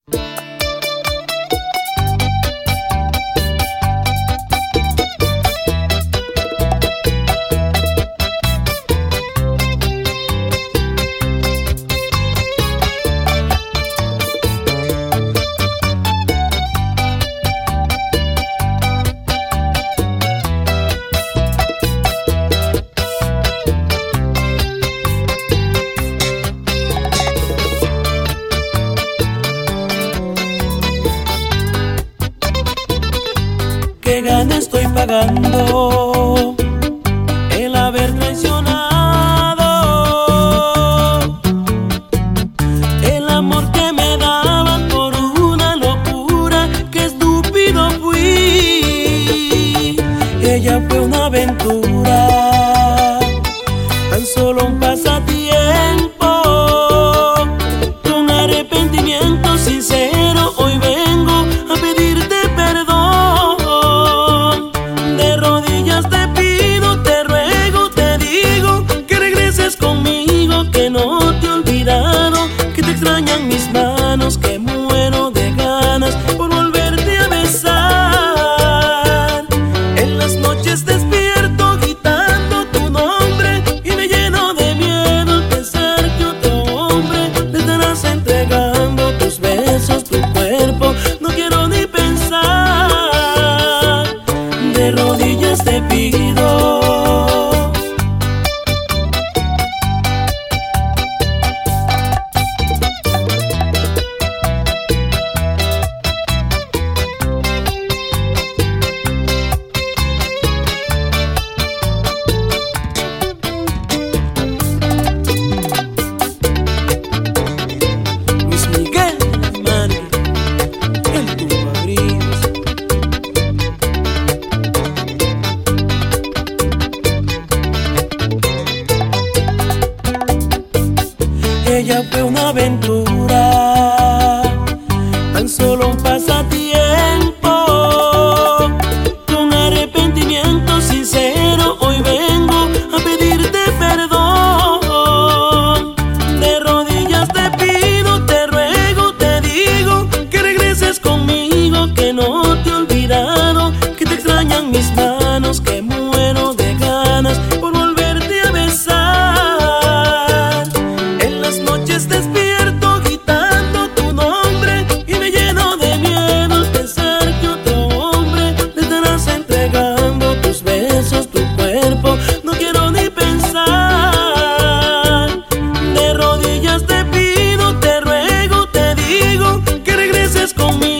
¿Qué gana estoy pagando el haber traicionado el amor que me daban por una locura? Qué estúpido fui. Ella fue una aventura, tan solo un pasatiempo. Con arrepentimiento sincero hoy vengo a pedirte perdón. Que te extrañan mis manos, que muero de ganas por volverte a besar. En las noches despierto gritando tu nombre y me lleno de miedo al pensar que otro hombre te estarás entregando tus besos, tu cuerpo. No quiero ni pensar, de rodillas te pido. Ella fue una aventura, tan solo un pasatiempo. Con arrepentimiento sincero hoy vengo a pedirte perdón. De rodillas te pido, te ruego, te digo que regreses conmigo, que no te he olvidado, que te extrañan mis manos, que muero de ganas por volverte a besar. En las noches despierto gritando tu nombre y me lleno de miedo al pensar que otro hombre te estarás entregando tus besos, tu cuerpo. No quiero ni pensar, de rodillas te pido, te ruego, te digo que regreses conmigo.